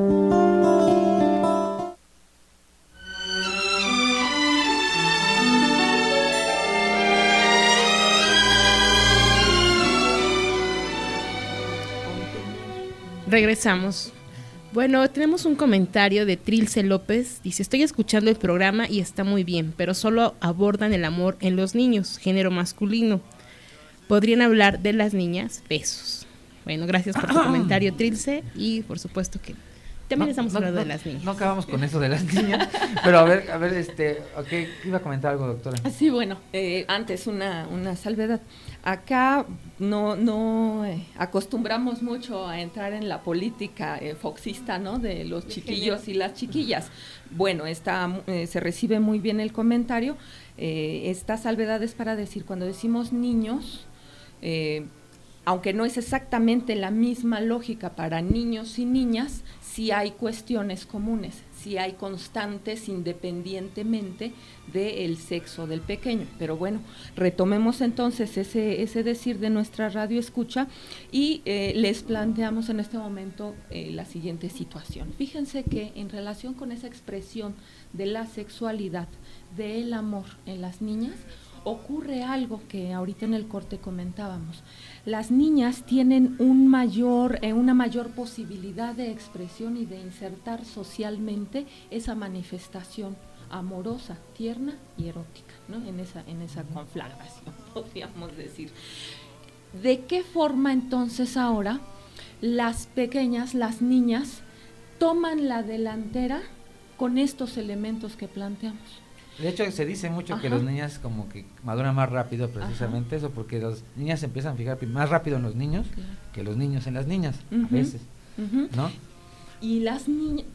Regresamos. Bueno, tenemos un comentario de Trilce López. Dice, estoy escuchando el programa y está muy bien, pero solo abordan el amor en los niños, género masculino. ¿Podrían hablar de las niñas? Besos. Bueno, gracias por tu comentario, Trilce, y por supuesto que también estamos hablando de las niñas. No acabamos con eso de las niñas, pero a ver, okay, iba a comentar algo, doctora. Sí, bueno, antes una salvedad. Acá no acostumbramos mucho a entrar en la política foxista, ¿no? De los chiquillos y las chiquillas. Bueno, se recibe muy bien el comentario. Esta salvedad es para decir, cuando decimos niños, aunque no es exactamente la misma lógica para niños y niñas, sí hay cuestiones comunes, sí hay constantes independientemente del sexo del pequeño. Pero bueno, retomemos entonces ese decir de nuestra radio escucha y les planteamos en este momento la siguiente situación. Fíjense que en relación con esa expresión de la sexualidad, del amor en las niñas, ocurre algo que ahorita en el corte comentábamos. Las niñas tienen una mayor posibilidad de expresión y de insertar socialmente esa manifestación amorosa, tierna y erótica, ¿no? En esa conflagración, podríamos decir. ¿De qué forma entonces ahora las pequeñas, las niñas, toman la delantera con estos elementos que planteamos? De hecho, se dice mucho que las niñas como que maduran más rápido, precisamente eso, porque las niñas se empiezan a fijar más rápido en los niños que los niños en las niñas, a veces, ¿no? Y las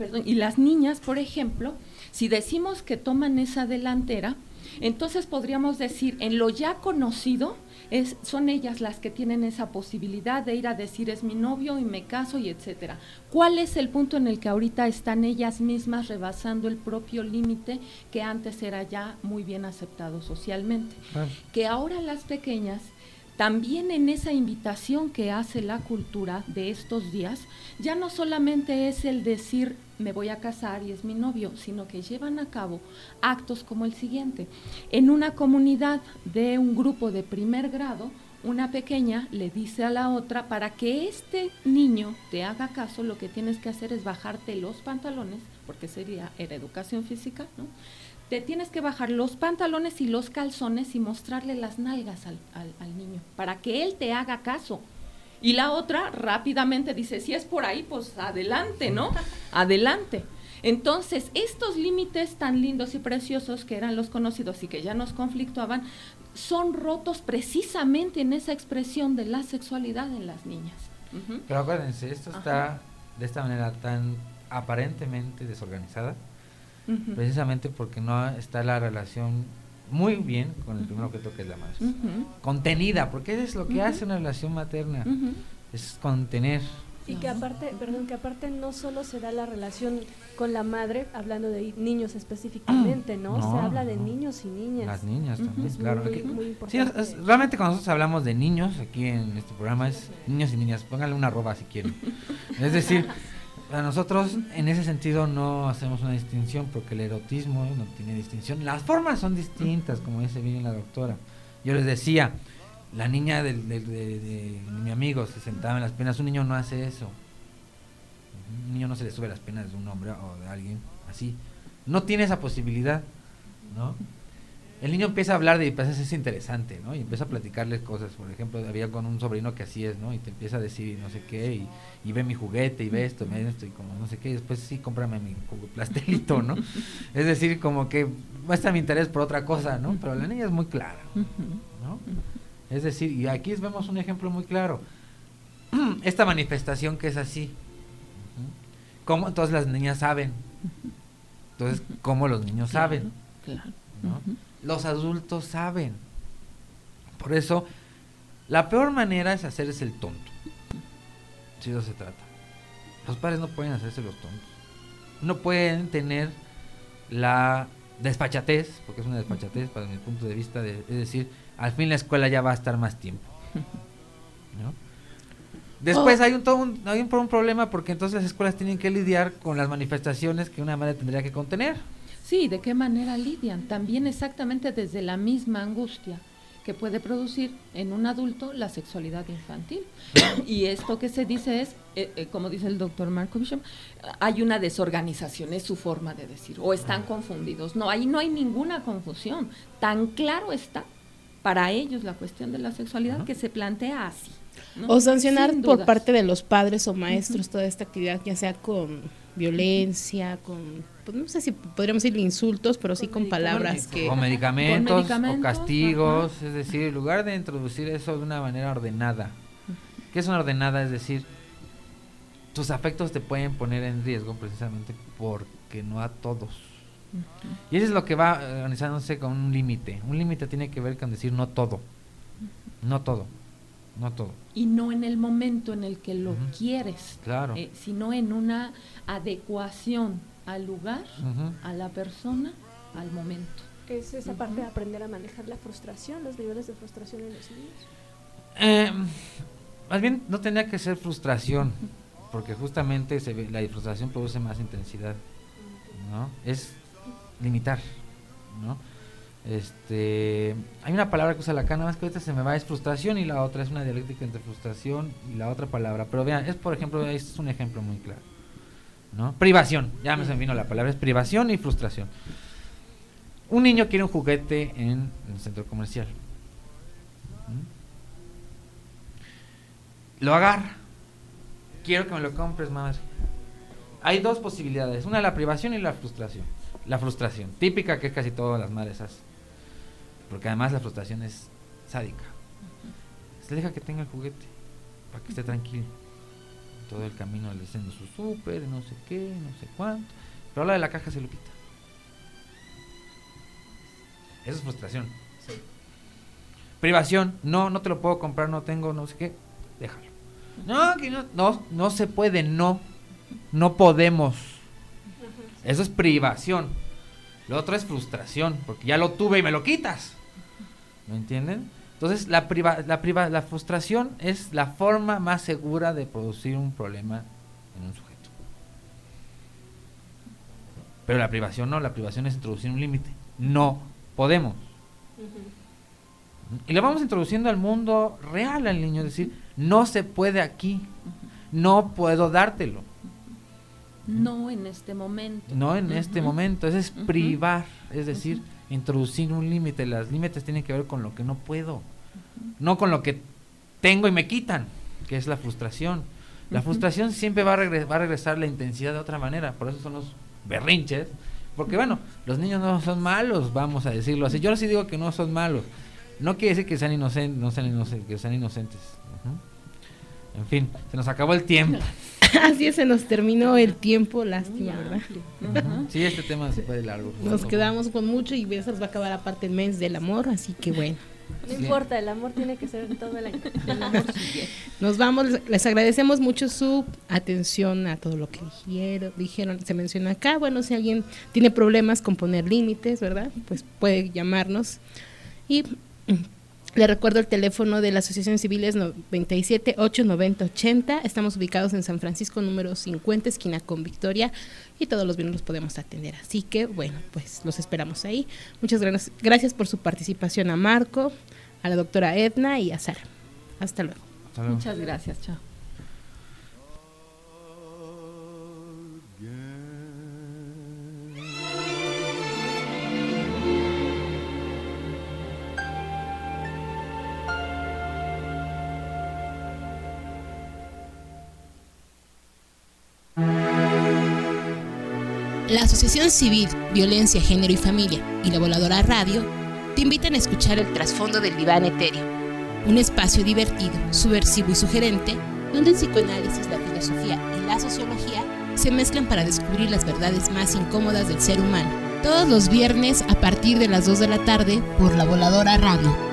niñas, por ejemplo, si decimos que toman esa delantera, entonces podríamos decir, en lo ya conocido, son ellas las que tienen esa posibilidad de ir a decir es mi novio y me caso y etcétera. ¿Cuál es el punto en el que ahorita están ellas mismas rebasando el propio límite que antes era ya muy bien aceptado socialmente? Que ahora las pequeñas, también en esa invitación que hace la cultura de estos días, ya no solamente es el decir me voy a casar y es mi novio, sino que llevan a cabo actos como el siguiente. En una comunidad de un grupo de primer grado, una pequeña le dice a la otra, para que este niño te haga caso, lo que tienes que hacer es bajarte los pantalones, porque era educación física, ¿no? Te tienes que bajar los pantalones y los calzones y mostrarle las nalgas al niño, para que él te haga caso. Y la otra rápidamente dice, si es por ahí, pues adelante, ¿no? Adelante. Entonces, estos límites tan lindos y preciosos que eran los conocidos y que ya nos conflictuaban, son rotos precisamente en esa expresión de la sexualidad en las niñas. Pero acuérdense, esto está de esta manera tan aparentemente desorganizada, precisamente porque no está la relación muy bien con el primer objeto que es la madre. Contenida, porque eso es lo que hace una relación materna, es contener. Y que aparte, no solo se da la relación con la madre, hablando de niños específicamente, ¿no? Se habla de niños y niñas. Las niñas también, es claro. Muy importante. Sí, realmente cuando nosotros hablamos de niños, aquí en este programa es niños y niñas, pónganle una arroba si quieren. Es decir, para nosotros en ese sentido no hacemos una distinción, porque el erotismo no tiene distinción. Las formas son distintas, como dice bien la doctora. Yo les decía, la niña de mi amigo se sentaba en las piernas, un niño no hace eso. Un niño no se le sube las piernas de un hombre o de alguien así. No tiene esa posibilidad, ¿no? El niño empieza a hablar de, pues es interesante, ¿no? Y empieza a platicarles cosas. Por ejemplo, había con un sobrino que así es, ¿no? Y te empieza a decir no sé qué, y ve mi juguete, y ve esto, y como no sé qué, y después sí, cómprame mi pastelito, ¿no? Es decir, como que muestra mi interés por otra cosa, ¿no? Pero la niña es muy clara, ¿no? Es decir, y aquí vemos un ejemplo muy claro. Esta manifestación que es así. ¿Cómo entonces las niñas saben? Entonces, ¿cómo los niños saben? Claro. ¿No? Los adultos saben. Por eso, la peor manera es hacerse el tonto. Si eso se trata. Los padres no pueden hacerse los tontos. No pueden tener la desfachatez, porque es una desfachatez para mi punto de vista, es decir, al fin la escuela ya va a estar más tiempo, ¿no? Después hay un problema, porque entonces las escuelas tienen que lidiar con las manifestaciones que una madre tendría que contener. Sí, ¿de qué manera lidian? También exactamente desde la misma angustia que puede producir en un adulto la sexualidad infantil. Y esto que se dice es, como dice el doctor Markovich, hay una desorganización, es su forma de decir, o están confundidos. No, ahí no hay ninguna confusión. Tan claro está para ellos la cuestión de la sexualidad que se plantea así, ¿no? O sancionar por parte de los padres o maestros toda esta actividad, ya sea con violencia, con, pues no sé si podríamos decir insultos, pero sí con palabras que... O medicamentos, o castigos, es decir, en lugar de introducir eso de una manera ordenada. ¿Qué es una ordenada? Es decir, tus afectos te pueden poner en riesgo precisamente porque no a todos. Y eso es lo que va organizándose con un límite. Un límite tiene que ver con decir no todo. No todo. No todo. Y no en el momento en el que lo quieres, claro. Sino en una adecuación al lugar, a la persona, al momento. Es esa parte de aprender a manejar la frustración, los niveles de frustración en los niños. Más bien no tendría que ser frustración, porque justamente la frustración produce más intensidad, ¿no? Es limitar, ¿no? Hay una palabra que usa Lacan, nada más que ahorita se me va, es frustración, y la otra es una dialéctica entre frustración y la otra palabra, pero vean, por ejemplo, este es un ejemplo muy claro, ¿no? Privación, ya me vino la palabra, es privación y frustración. Un niño quiere un juguete en el centro comercial, lo agarra, quiero que me lo compres, madre. Hay dos posibilidades, una la privación y la frustración. La frustración, típica que casi todas las madres hacen. Porque además la frustración es sádica. Se deja que tenga el juguete para que esté tranquilo. Todo el camino le haciendo su súper, no sé qué, no sé cuánto. Pero a la de la caja se lo quita. Eso es frustración. Sí. Privación, no te lo puedo comprar, no tengo, no sé qué, déjalo. No, que no se puede, no podemos. Eso es privación. Lo otro es frustración, porque ya lo tuve y me lo quitas. ¿Me entienden? Entonces la frustración es la forma más segura de producir un problema en un sujeto. Pero la privación no, la privación es introducir un límite. No podemos. Y lo vamos introduciendo al mundo real al niño, es decir, no se puede aquí, no puedo dártelo. No en este momento. No en este momento, eso es privar, es decir, introducir un límite. Los límites tienen que ver con lo que no puedo, no con lo que tengo y me quitan, que es la frustración. La frustración siempre va a regresar la intensidad de otra manera, por eso son los berrinches, porque bueno, los niños no son malos, vamos a decirlo así. Yo sí digo que no son malos. No quiere decir que sean inocentes, que sean inocentes. En fin, se nos acabó el tiempo. Así es, se nos terminó el tiempo, lástima, ¿verdad? Sí, este tema se fue de largo. Nos quedamos con mucho y eso nos va a acabar aparte el mes del amor, así que bueno. No importa, el amor tiene que ser todo el año. El amor sigue. Nos vamos, les agradecemos mucho su atención a todo lo que dijeron, se menciona acá. Bueno, si alguien tiene problemas con poner límites, ¿verdad? Pues puede llamarnos. Y le recuerdo el teléfono de la Asociación Civil es 97 890 80. Estamos ubicados en San Francisco, número 50, esquina con Victoria, y todos los viernes los podemos atender. Así que, bueno, pues los esperamos ahí. Muchas gracias por su participación a Marco, a la doctora Edna y a Sara. Hasta luego. Muchas gracias, chao. La Asociación Civil, Violencia, Género y Familia y la Voladora Radio te invitan a escuchar el trasfondo del diván etéreo, un espacio divertido, subversivo y sugerente, donde el psicoanálisis, la filosofía y la sociología se mezclan para descubrir las verdades más incómodas del ser humano. Todos los viernes a partir de las 2 de la tarde por la Voladora Radio.